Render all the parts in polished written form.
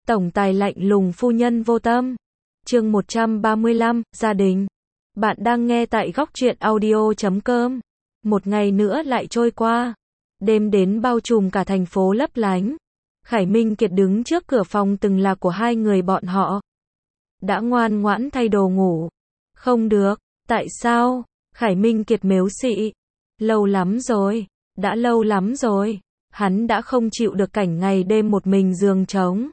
Tổng tài lạnh lùng phu nhân vô tâm. Chương 135, gia đình. Bạn đang nghe tại góc truyện audio.com. Một ngày nữa lại trôi qua. Đêm đến bao trùm cả thành phố lấp lánh. Khải Minh Kiệt đứng trước cửa phòng từng là của hai người bọn họ. Đã ngoan ngoãn thay đồ ngủ. Không được, tại sao? Khải Minh Kiệt mếu xị. Lâu lắm rồi, đã lâu lắm rồi. Hắn đã không chịu được cảnh ngày đêm một mình giường trống.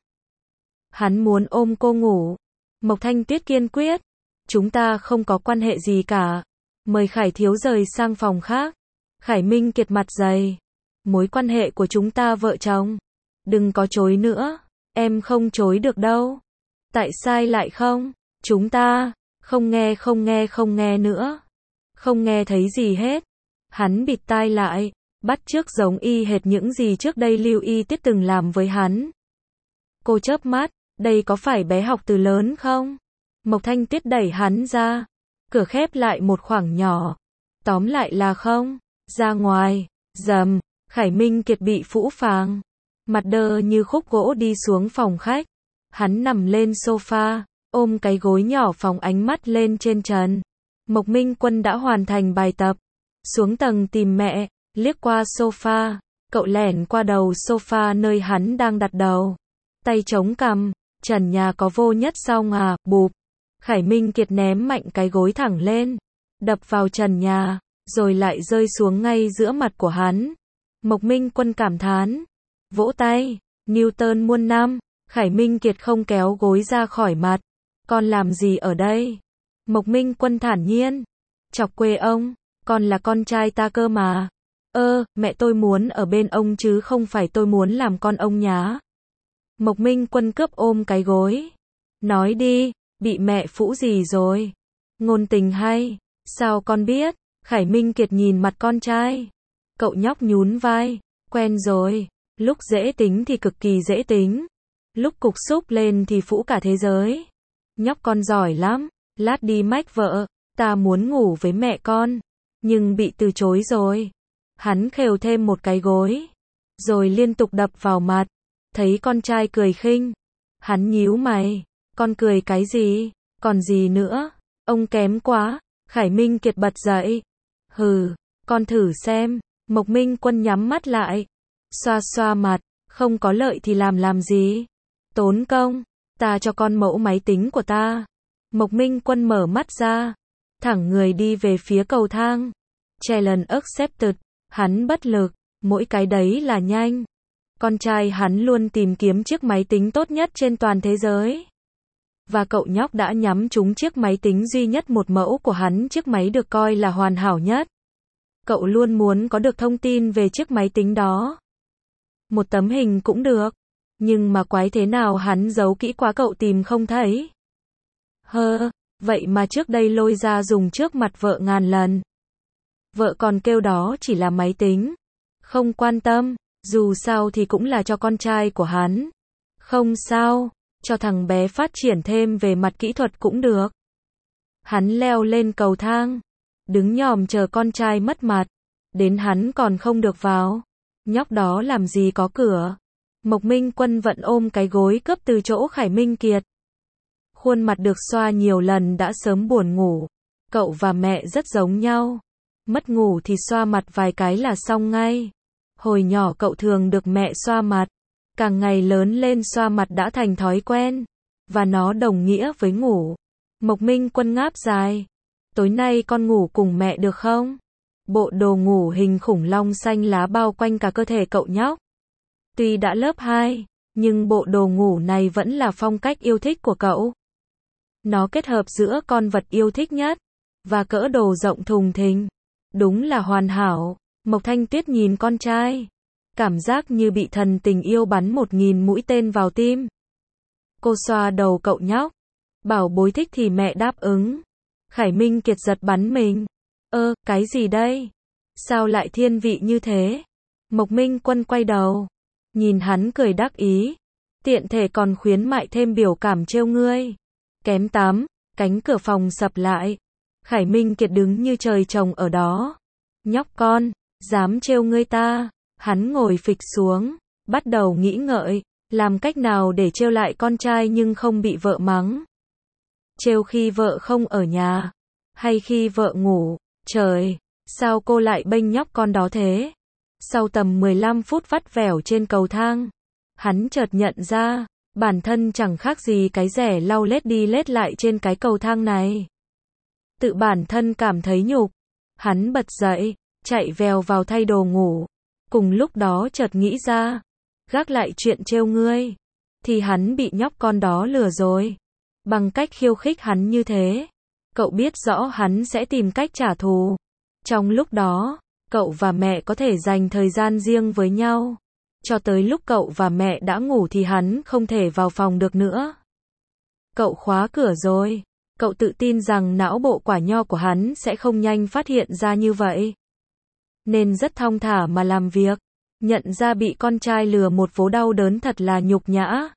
Hắn muốn ôm cô ngủ. Mộc Thanh Tuyết kiên quyết. Chúng ta không có quan hệ gì cả. Mời Khải thiếu rời sang phòng khác. Khải Minh Kiệt mặt dày. Mối quan hệ của chúng ta vợ chồng. Đừng có chối nữa. Em không chối được đâu. Tại sao lại không? Chúng ta không nghe nữa. Không nghe thấy gì hết. Hắn bịt tai lại, bắt chước giống y hệt những gì trước đây Lưu Y Tiết từng làm với hắn. Cô chớp mắt, đây có phải bé học từ lớn không? Mộc Thanh Tuyết đẩy hắn ra. Cửa khép lại một khoảng nhỏ. Tóm lại là không. Ra ngoài. Rầm. Khải Minh Kiệt bị phũ phàng. Mặt đơ như khúc gỗ đi xuống phòng khách. Hắn nằm lên sofa, ôm cái gối nhỏ phóng ánh mắt lên trên trần. Mộc Minh Quân đã hoàn thành bài tập. Xuống tầng tìm mẹ, liếc qua sofa. Cậu lẻn qua đầu sofa nơi hắn đang đặt đầu. Tay chống cằm, trần nhà có vô nhất sau bụp. Khải Minh Kiệt ném mạnh cái gối thẳng lên. Đập vào trần nhà, rồi lại rơi xuống ngay giữa mặt của hắn. Mộc Minh Quân cảm thán. Vỗ tay, Newton muôn năm. Khải Minh Kiệt không kéo gối ra khỏi mặt. Con làm gì ở đây? Mộc Minh Quân thản nhiên. Chọc quê ông, con là con trai ta cơ mà. Mẹ tôi muốn ở bên ông chứ không phải tôi muốn làm con ông nhá. Mộc Minh Quân cướp ôm cái gối. Nói đi, bị mẹ phũ gì rồi? Ngôn tình hay? Sao con biết? Khải Minh Kiệt nhìn mặt con trai. Cậu nhóc nhún vai. Quen rồi, lúc dễ tính thì cực kỳ dễ tính. Lúc cục xúc lên thì phũ cả thế giới. Nhóc con giỏi lắm, lát đi mách vợ, ta muốn ngủ với mẹ con, nhưng bị từ chối rồi. Hắn khều thêm một cái gối, rồi liên tục đập vào mặt. Thấy con trai cười khinh, hắn nhíu mày, con cười cái gì, còn gì nữa, ông kém quá. Khải Minh Kiệt bật dậy. Hừ, con thử xem. Mộc Minh Quân nhắm mắt lại, xoa xoa mặt, không có lợi thì làm gì. Tốn công, ta cho con mẫu máy tính của ta. Mộc Minh Quân mở mắt ra, thẳng người đi về phía cầu thang. Challenge accepted, hắn bất lực, mỗi cái đấy là nhanh. Con trai hắn luôn tìm kiếm chiếc máy tính tốt nhất trên toàn thế giới. Và cậu nhóc đã nhắm trúng chiếc máy tính duy nhất một mẫu của hắn, chiếc máy được coi là hoàn hảo nhất. Cậu luôn muốn có được thông tin về chiếc máy tính đó. Một tấm hình cũng được. Nhưng mà quái thế nào hắn giấu kỹ quá cậu tìm không thấy. Vậy mà trước đây lôi ra dùng trước mặt vợ ngàn lần. Vợ còn kêu đó chỉ là máy tính. Không quan tâm, dù sao thì cũng là cho con trai của hắn. Không sao, cho thằng bé phát triển thêm về mặt kỹ thuật cũng được. Hắn leo lên cầu thang, đứng nhòm chờ con trai mất mặt. Đến hắn còn không được vào. Nhóc đó làm gì có cửa. Mộc Minh Quân vẫn ôm cái gối cướp từ chỗ Khải Minh Kiệt. Khuôn mặt được xoa nhiều lần đã sớm buồn ngủ. Cậu và mẹ rất giống nhau. Mất ngủ thì xoa mặt vài cái là xong ngay. Hồi nhỏ cậu thường được mẹ xoa mặt. Càng ngày lớn lên xoa mặt đã thành thói quen. Và nó đồng nghĩa với ngủ. Mộc Minh Quân ngáp dài. Tối nay con ngủ cùng mẹ được không? Bộ đồ ngủ hình khủng long xanh lá bao quanh cả cơ thể cậu nhóc. Tuy đã lớp 2, nhưng bộ đồ ngủ này vẫn là phong cách yêu thích của cậu. Nó kết hợp giữa con vật yêu thích nhất và cỡ đồ rộng thùng thình. Đúng là hoàn hảo. Mộc Thanh Tuyết nhìn con trai, cảm giác như bị thần tình yêu bắn 1000 mũi tên vào tim. Cô xoa đầu cậu nhóc, bảo bối thích thì mẹ đáp ứng. Khải Minh Kiệt giật bắn mình. Cái gì đây? Sao lại thiên vị như thế? Mộc Minh Quân quay đầu, nhìn hắn cười đắc ý. Tiện thể còn khuyến mại thêm biểu cảm trêu ngươi. Kém tắm, cánh cửa phòng sập lại. Khải Minh Kiệt đứng như trời trồng ở đó. Nhóc con, dám trêu ngươi ta. Hắn ngồi phịch xuống, bắt đầu nghĩ ngợi. Làm cách nào để trêu lại con trai nhưng không bị vợ mắng? Trêu khi vợ không ở nhà, hay khi vợ ngủ? Trời, sao cô lại bênh nhóc con đó thế? Sau tầm 15 phút vắt vẻo trên cầu thang, hắn chợt nhận ra, bản thân chẳng khác gì cái rẻ lau lết đi lết lại trên cái cầu thang này. Tự bản thân cảm thấy nhục, hắn bật dậy, chạy vèo vào thay đồ ngủ. Cùng lúc đó chợt nghĩ ra, gác lại chuyện trêu ngươi, thì hắn bị nhóc con đó lừa rồi. Bằng cách khiêu khích hắn như thế, cậu biết rõ hắn sẽ tìm cách trả thù. Trong lúc đó, cậu và mẹ có thể dành thời gian riêng với nhau. Cho tới lúc cậu và mẹ đã ngủ thì hắn không thể vào phòng được nữa. Cậu khóa cửa rồi. Cậu tự tin rằng não bộ quả nho của hắn sẽ không nhanh phát hiện ra như vậy. Nên rất thong thả mà làm việc. Nhận ra bị con trai lừa một vố đau đớn thật là nhục nhã.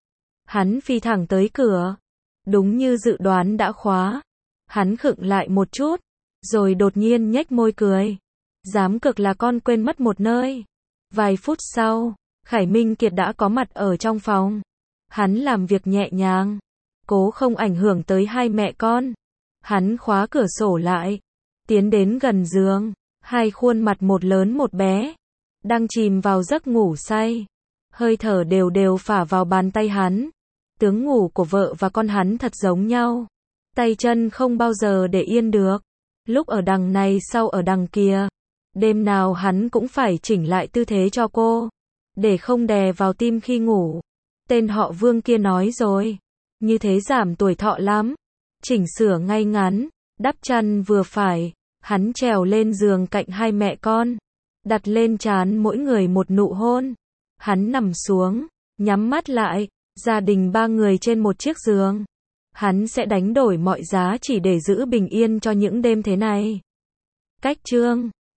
Hắn phi thẳng tới cửa. Đúng như dự đoán đã khóa. Hắn khựng lại một chút, rồi đột nhiên nhếch môi cười. Dám cực là con quên mất một nơi. Vài phút sau, Khải Minh Kiệt đã có mặt ở trong phòng. Hắn làm việc nhẹ nhàng, cố không ảnh hưởng tới hai mẹ con. Hắn khóa cửa sổ lại, tiến đến gần giường, hai khuôn mặt một lớn một bé, đang chìm vào giấc ngủ say. Hơi thở đều đều phả vào bàn tay hắn. Tướng ngủ của vợ và con hắn thật giống nhau. Tay chân không bao giờ để yên được. Lúc ở đằng này sau ở đằng kia. Đêm nào hắn cũng phải chỉnh lại tư thế cho cô, để không đè vào tim khi ngủ. Tên họ Vương kia nói rồi, như thế giảm tuổi thọ lắm. Chỉnh sửa ngay ngắn, đắp chăn vừa phải, hắn trèo lên giường cạnh hai mẹ con, đặt lên trán mỗi người một nụ hôn. Hắn nằm xuống, nhắm mắt lại, gia đình ba người trên một chiếc giường. Hắn sẽ đánh đổi mọi giá chỉ để giữ bình yên cho những đêm thế này. Cách chương